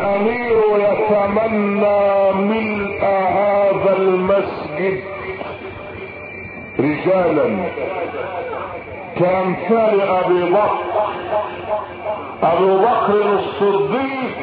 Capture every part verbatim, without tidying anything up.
الامير يتمنى ملء هذا المسجد رجالا كامثال ابي بكر. ابو بكر الصديق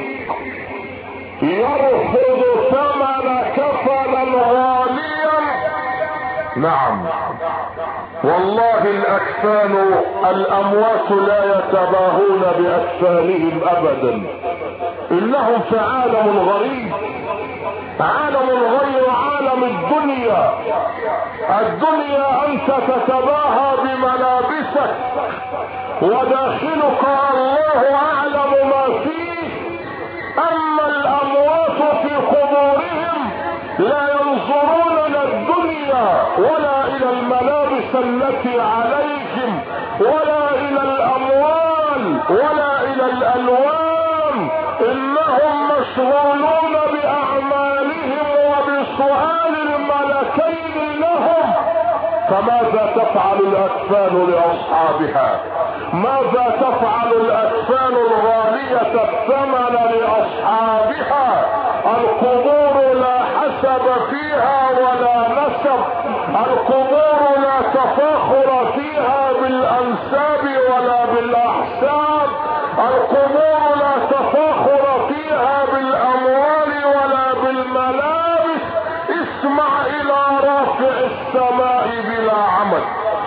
يرفض ثمن كفنا غاليا. نعم والله الاكفان الاموات لا يتباهون باكفانهم ابدا، انهم في عالم غريب، عالم غير عالم الدنيا. الدنيا انت تتباهى بملابسك وداخلك الله اعلم ما فيه، اما الاموات في قبورهم لا ينظرون الى الدنيا ولا الى الملابس التي عليهم ولا الى الاموال ولا الى الالوان، انهم مشغولون باعمالهم وبسؤال الملكين لهم. فماذا تفعل الاكفان لاصحابها؟ ماذا تفعل الاكفان الغالية الثمن لاصحابها؟ القبور لا حسب فيها ولا نسب، القبور لا تفاخر فيها بالانساب ولا بالاحساب، القبور لا تفاخر فيها بالاموال ولا بالملابس. اسمع الى رافع السماء بلا عمد.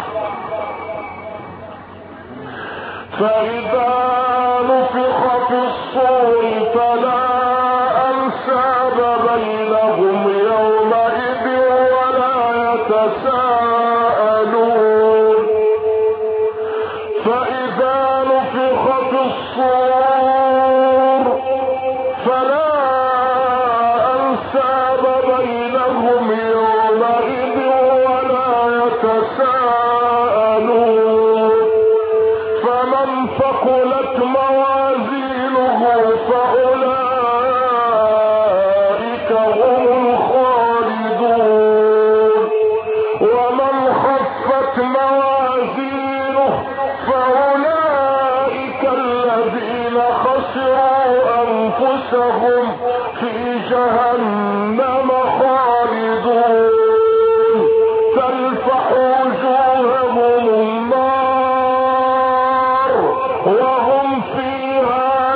فاذا نفخ في الصور فلا انساب بينهم يومئذ ولا يتساءلون. فاذا نفخ في الصور فلا انساب بينهم يومئذ ولا يتساءلون. فمن ثقلت موازينه فأولئك هم الخالدون، ومن خفت موازينه فأولئك الذين خسروا أنفسهم في جهنم خالدون. تلفح وجوههم النار وهم فيها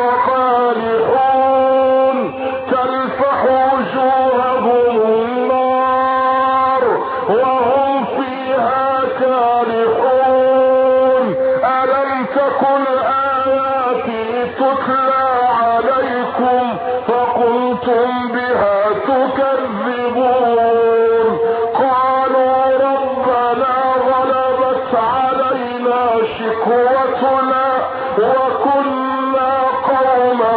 كالحون. تلفح وجوههم النار وهم فيها كالحون. ألم تكن آياتي تتلى عليكم فكنتم بها تكذبون؟ قالوا ربنا غلبت علينا شكوتنا وكنا قوما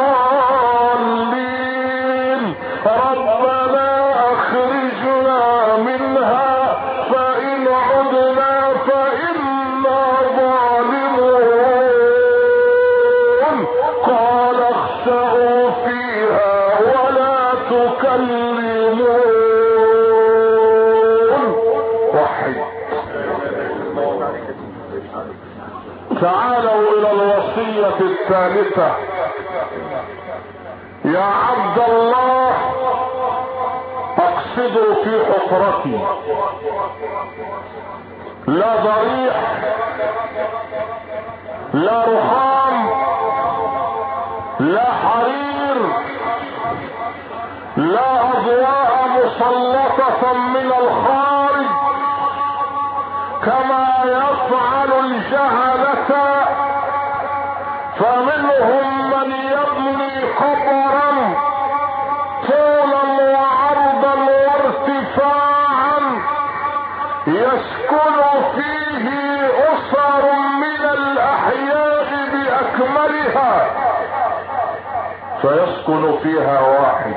ضالين. ربنا اخرجنا منها فإن عدنا فإنا ظالمون. قال اخسئوا فيها ولا تكلمون. وحي. تعالوا الى الوصية الثالثة. يا عبد الله اقصدوا في حفرتي، لا ضريح لا رخام لا حرير لا اضواء مسلطة من الخارج كما يفعل الجهلة. فمنهم من يبني قبرا طولا وعرضا وارتفاعا يسكن فيه اسر من الاحياء باكملها، فيسكن فيها واحد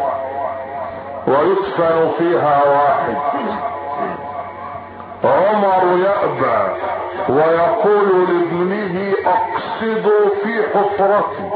ويدفن فيها واحد. عمر يأبى ويقول لابنه اقصدوا في حفرتي.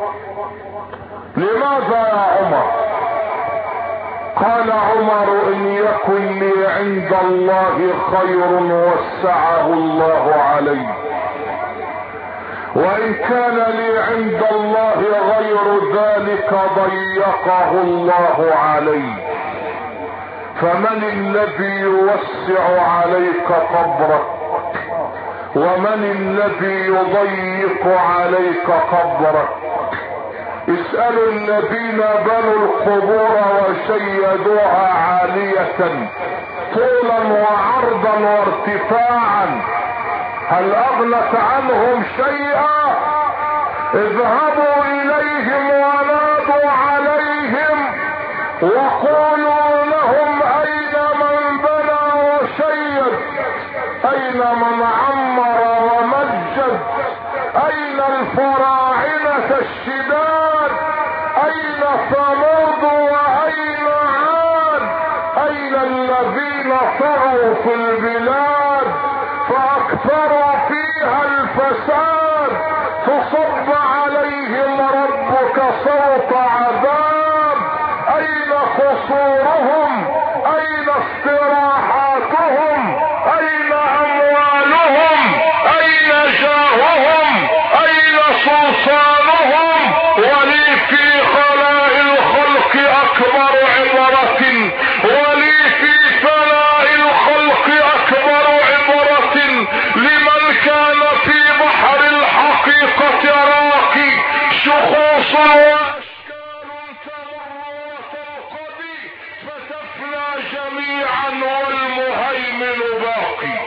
لماذا يا عمر؟ قال عمر ان يكن لي عند الله خير وسعه الله علي، وان كان لي عند الله غير ذلك ضيقه الله علي. فمن الذي يوسع عليك قبرك؟ ومن الذي يضيق عليك قبرك؟ اسألوا الذين بنوا القبور وشيدوها عالية طولا وعرضا وارتفاعا، هل اغنت عنهم شيئا؟ اذهبوا اليهم ونادوا عليهم وقولوا لهم اين من بنى وشيد، اين من عمر ومجد، اين الفراعنة الشداد، اين ثمود واين عاد، اين الذين طغوا في البلاد فاكثروا فيها الفساد، تصب عليهم ربك صوت عذاب. اين قصورهم؟ اين استراحاتهم؟ اين اموالهم؟ اين جاههم؟ اين سلطانهم؟ ولي في خلاء الخلق اكبر عبرة، ولي في فناء الخلق اكبر عبرة، لمن كان في بحر الحقيقة راقي، شخوص واشكال تمر وتنقضي فتفنى جميعا والمهيمن باقي.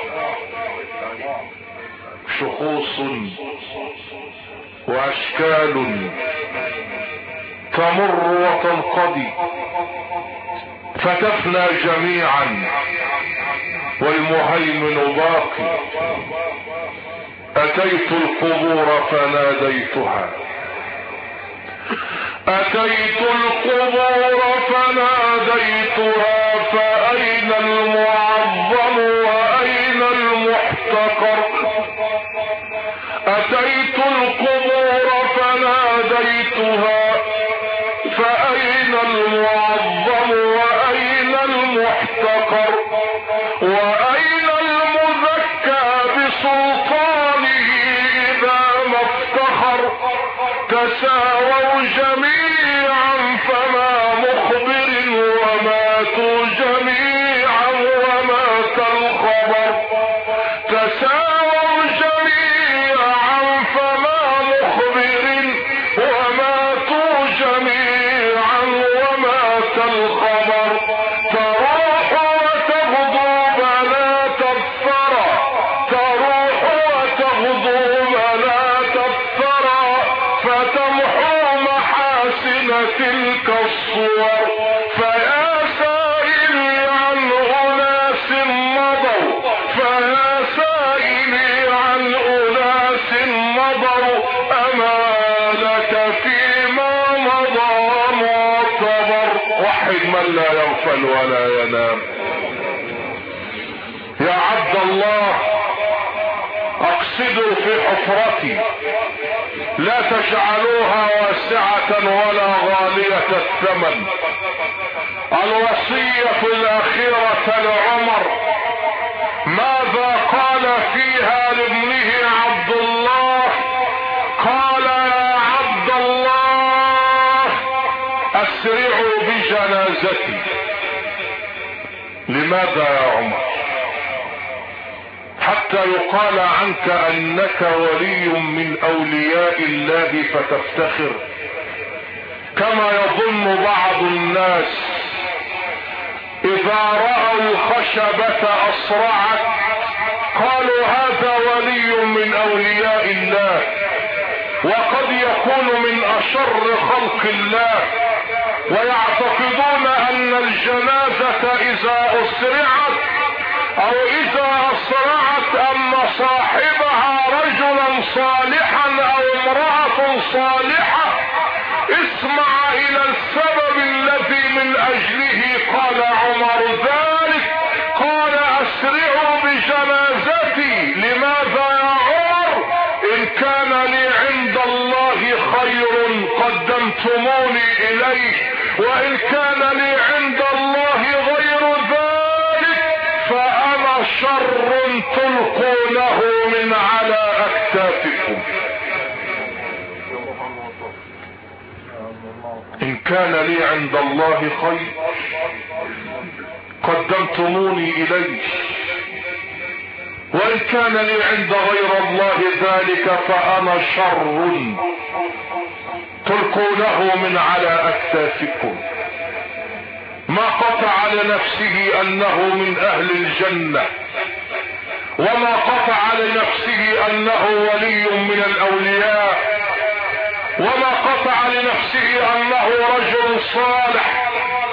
شخوص واشكال تمر وتنقضي فتفنى جميعا والمهيمن باقي. اتيت القبور فناديتها، اتيت القبور فناديتها، فاين المعظم واين المحتقر؟ اتيت القبور فناديتها، فاين المعظم واين المحتقر؟ واين المزكى بسلطانه اذا ما افتخر؟ تساووا جميعا فما مخبر، وماتوا جميعا ومات الخبر. تساووا جميعا فما مخبر، وماتوا جميعا ومات الخبر. تروح وتغدو بنات الثرى، تروح وتغدو بنات الثرى، فتمحو محاسن تلك الصور. فيا سائلي عن أناس مضوا، فيا سائلي عن أناس مضوا، أما لك فيما مضى معتبر. وحد من لا يغفل ولا ينام. يا عبد الله اقصدوا في حفرتي، لا تجعلوها واسعة ولا غالية الثمن. الوصية الأخيرة لعمر ماذا قال فيها لابنه عبد الله؟ قال يا عبد الله اسرعوا بجنازتي. لماذا يا عمر؟ حتى يقال عنك انك ولي من اولياء الله فتفتخر، كما يظن بعض الناس اذا رأوا الخشبة اسرعت قالوا هذا ولي من اولياء الله، وقد يكون من اشر خلق الله، ويعتقدون ان الجنازة اذا اسرعت او اذا اسرعت ان صاحبها رجلا صالحا او امرأة صالحة. اسمع الى السبب الذي من اجله قال عمر ذلك، قال اسرعوا بجنازتي. لماذا يا عمر؟ ان كان لي عند الله خير قدمتموني اليه، وان كان لي عند الله غير ذلك فانا شر تلقونه من على اكتافكم. ان كان لي عند الله خير قدمتموني اليه، وان كان لي عند غير الله ذلك فانا شر تلقونه من على اكتافكم. ما قطع لنفسه انه من اهل الجنة، وما قطع لنفسه انه ولي من الاولياء، وما قطع لنفسه انه رجل صالح.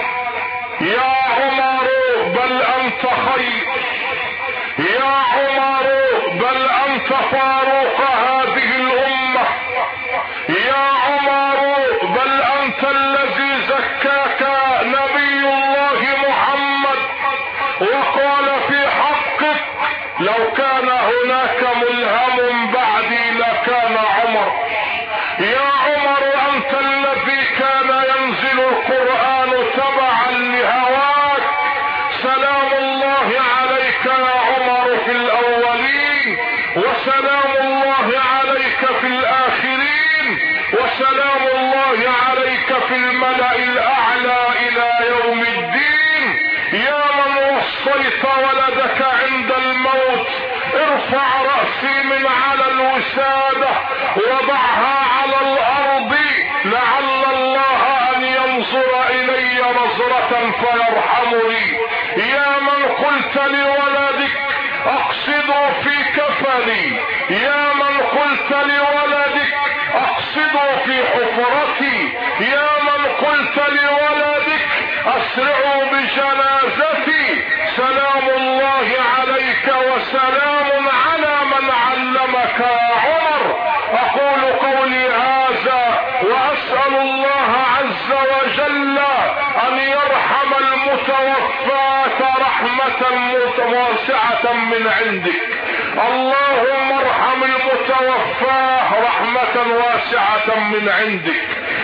يا عمر بل انت خير، يا عمر بل انت فاروق هذه الامة، يا عمر بل انت الذي زكاك نبي الله محمد وقال في حقك لو كان هناك ملهم بعدي لكان عمر. يا عمر انت الذي كان ينزل القرآن تبعا لهواك. سلام الله عليك يا عمر في الاولين، وسلام الله عليك في الاخرين، وسلام الله عليك في الملأ الاعلى الى يوم الدين. يا من وصيت ولدك عند الموت ارفع رأسي من على الوسادة وضعها على الارض لعل الله ان ينظر الي نظرة فيرحمني. يا من قلت لولدك اقصدوا في كفني، يا من قلت لولدك اقصدوا في حفرتي، يا من قلت لولدك اسرعوا بجنازتي. سلام الله عليك وسلام على من علمك يا عمر. اقول قولي هذا واسأل الله عز وجل ان يرحم المتوفاة رحمة واسعة من عندك. اللهم ارحم المتوفاة رحمة واسعة من عندك.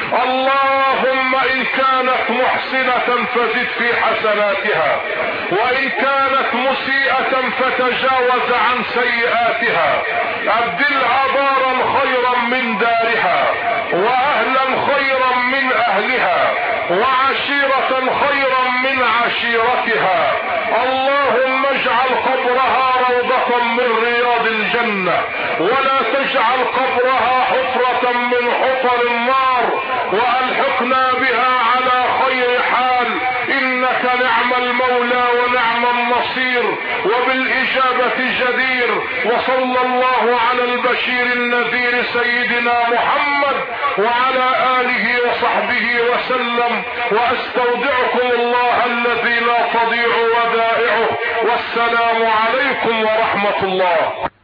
اللهم ان كانت محسنة فزد في حسناتها، وان كانت مسيئة فتجاوز عن سيئاتها. ابدلها دارا خيرا من دارها، واهلا خيرا من اهلها، وعشيرة خيرا من عشيرتها. اللهم اجعل قبرها روضة من رياض الجنة، ولا تجعل قبرها حفرة من حفر النار، والحقنا بها على خير حال. انك نعم المولى ونعم النصير، وبالاجابة جدير. وصلى الله على البشير النذير سيدنا محمد وعلى اله وصحبه وسلم، واستودعكم الله الذي لا تضيع ودائعه، والسلام عليكم ورحمة الله.